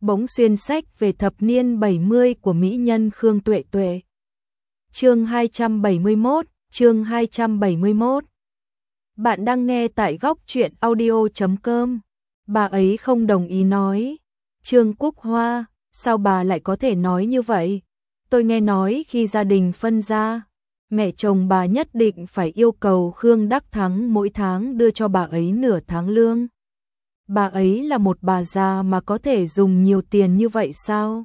bỗng xuyên sách về thập niên 70 của mỹ nhân Khương Tuệ Tuệ. Chương 271, chương 271. Bạn đang nghe tại góc truyện audio.com. Bà ấy không đồng ý nói. Trương Cúc Hoa, sao bà lại có thể nói như vậy? Tôi nghe nói khi gia đình phân ra, mẹ chồng bà nhất định phải yêu cầu Khương Đắc Thắng mỗi tháng đưa cho bà ấy nửa tháng lương. Bà ấy là một bà già mà có thể dùng nhiều tiền như vậy sao?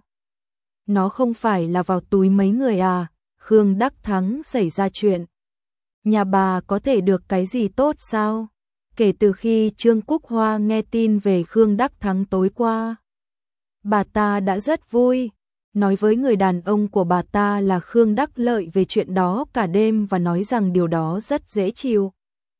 Nó không phải là vào túi mấy người à? Khương Đắc Thắng xảy ra chuyện, nhà bà có thể được cái gì tốt sao? Kể từ khi Trương Cúc Hoa nghe tin về Khương Đắc Thắng tối qua, bà ta đã rất vui, nói với người đàn ông của bà ta là Khương Đắc Lợi về chuyện đó cả đêm và nói rằng điều đó rất dễ chịu.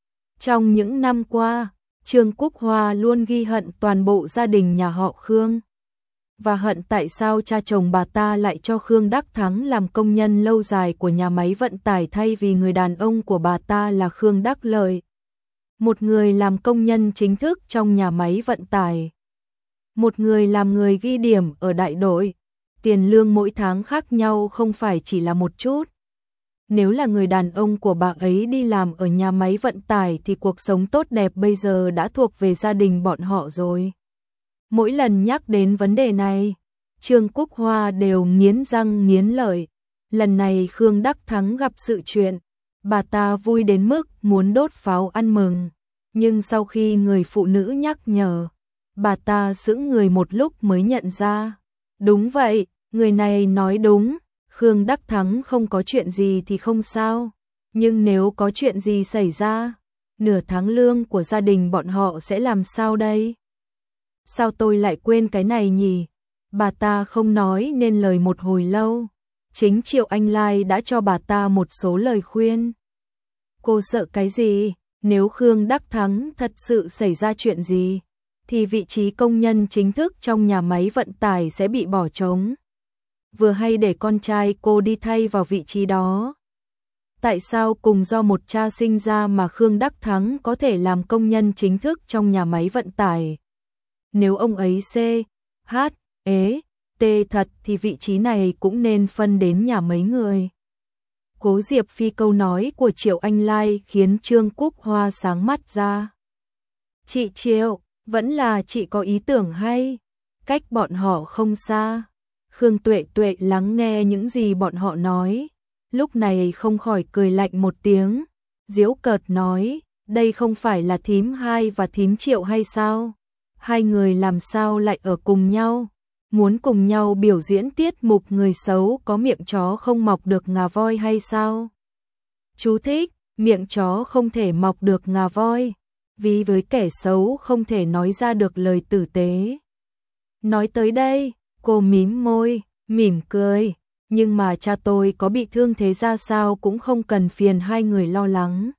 Trong những năm qua, Trương Cúc Hoa luôn ghi hận toàn bộ gia đình nhà họ Khương, và hận tại sao cha chồng bà ta lại cho Khương Đắc Thắng làm công nhân lâu dài của nhà máy vận tải thay vì người đàn ông của bà ta là Khương Đắc Lợi, một người làm công nhân chính thức trong nhà máy vận tải, một người làm người ghi điểm ở đại đội. Tiền lương mỗi tháng khác nhau không phải chỉ là một chút. Nếu là người đàn ông của bà ấy đi làm ở nhà máy vận tải thì cuộc sống tốt đẹp bây giờ đã thuộc về gia đình bọn họ rồi. Mỗi lần nhắc đến vấn đề này, Trương Cúc Hoa đều nghiến răng nghiến lợi. Lần này Khương Đắc Thắng gặp sự chuyện, bà ta vui đến mức muốn đốt pháo ăn mừng. Nhưng sau khi người phụ nữ nhắc nhở, bà ta sững người một lúc mới nhận ra. Đúng vậy, người này nói đúng, Khương Đắc Thắng không có chuyện gì thì không sao. Nhưng nếu có chuyện gì xảy ra, nửa tháng lương của gia đình bọn họ sẽ làm sao đây? Sao tôi lại quên cái này nhỉ? Bà ta không nói nên lời một hồi lâu. Chính Triệu Anh Lai đã cho bà ta một số lời khuyên. Cô sợ cái gì? Nếu Khương Đắc Thắng thật sự xảy ra chuyện gì, thì vị trí công nhân chính thức trong nhà máy vận tải sẽ bị bỏ trống. Vừa hay để con trai cô đi thay vào vị trí đó. Tại sao cùng do một cha sinh ra mà Khương Đắc Thắng có thể làm công nhân chính thức trong nhà máy vận tải? Nếu ông ấy C, H, E, T thật thì vị trí này cũng nên phân đến nhà mấy người. Cố Diệp Phi câu nói của Triệu Anh Lai khiến Trương Cúc Hoa sáng mắt ra. Chị Triệu, vẫn là chị có ý tưởng hay, cách bọn họ không xa. Khương Tuệ Tuệ lắng nghe những gì bọn họ nói, lúc này không khỏi cười lạnh một tiếng, giễu cợt nói, đây không phải là thím Hai và thím Triệu hay sao? Hai người làm sao lại ở cùng nhau? Muốn cùng nhau biểu diễn tiết mục người xấu có miệng chó không mọc được ngà voi hay sao? Chú thích, miệng chó không thể mọc được ngà voi, vì với kẻ xấu không thể nói ra được lời tử tế. Nói tới đây, cô mím môi, mỉm cười, nhưng mà cha tôi có bị thương thế ra sao cũng không cần phiền hai người lo lắng.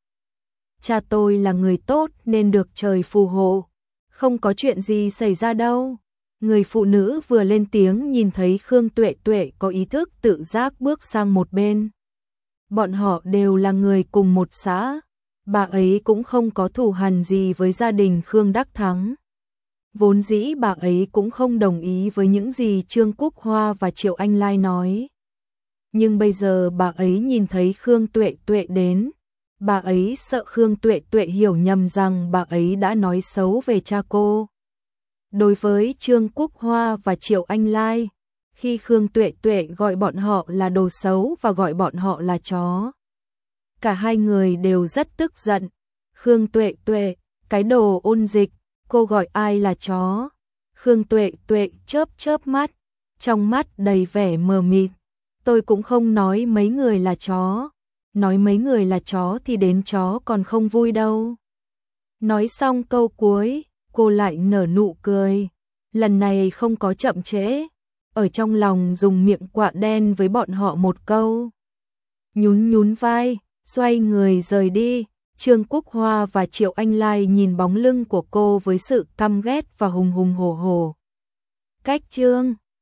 Cha tôi là người tốt nên được trời phù hộ, không có chuyện gì xảy ra đâu. Người phụ nữ vừa lên tiếng nhìn thấy Khương Tuệ Tuệ có ý thức tự giác bước sang một bên. Bọn họ đều là người cùng một xã, bà ấy cũng không có thù hằn gì với gia đình Khương Đắc Thắng. Vốn dĩ bà ấy cũng không đồng ý với những gì Trương Cúc Hoa và Triệu Anh Lai nói. Nhưng bây giờ bà ấy nhìn thấy Khương Tuệ Tuệ đến, bà ấy sợ Khương Tuệ Tuệ hiểu nhầm rằng bà ấy đã nói xấu về cha cô. Đối với Trương Cúc Hoa và Triệu Anh Lai, khi Khương Tuệ Tuệ gọi bọn họ là đồ xấu và gọi bọn họ là chó, cả hai người đều rất tức giận. Khương Tuệ Tuệ, cái đồ ôn dịch, cô gọi ai là chó? Khương Tuệ Tuệ chớp chớp mắt, trong mắt đầy vẻ mờ mịt. Tôi cũng không nói mấy người là chó, nói mấy người là chó thì đến chó còn không vui đâu. Nói xong câu cuối, cô lại nở nụ cười, lần này không có chậm trễ, ở trong lòng dùng miệng quạ đen với bọn họ một câu. Nhún nhún vai, xoay người rời đi. Trương Cúc Hoa và Triệu Anh Lai nhìn bóng lưng của cô với sự căm ghét và hùng hùng hổ hổ. Cách chương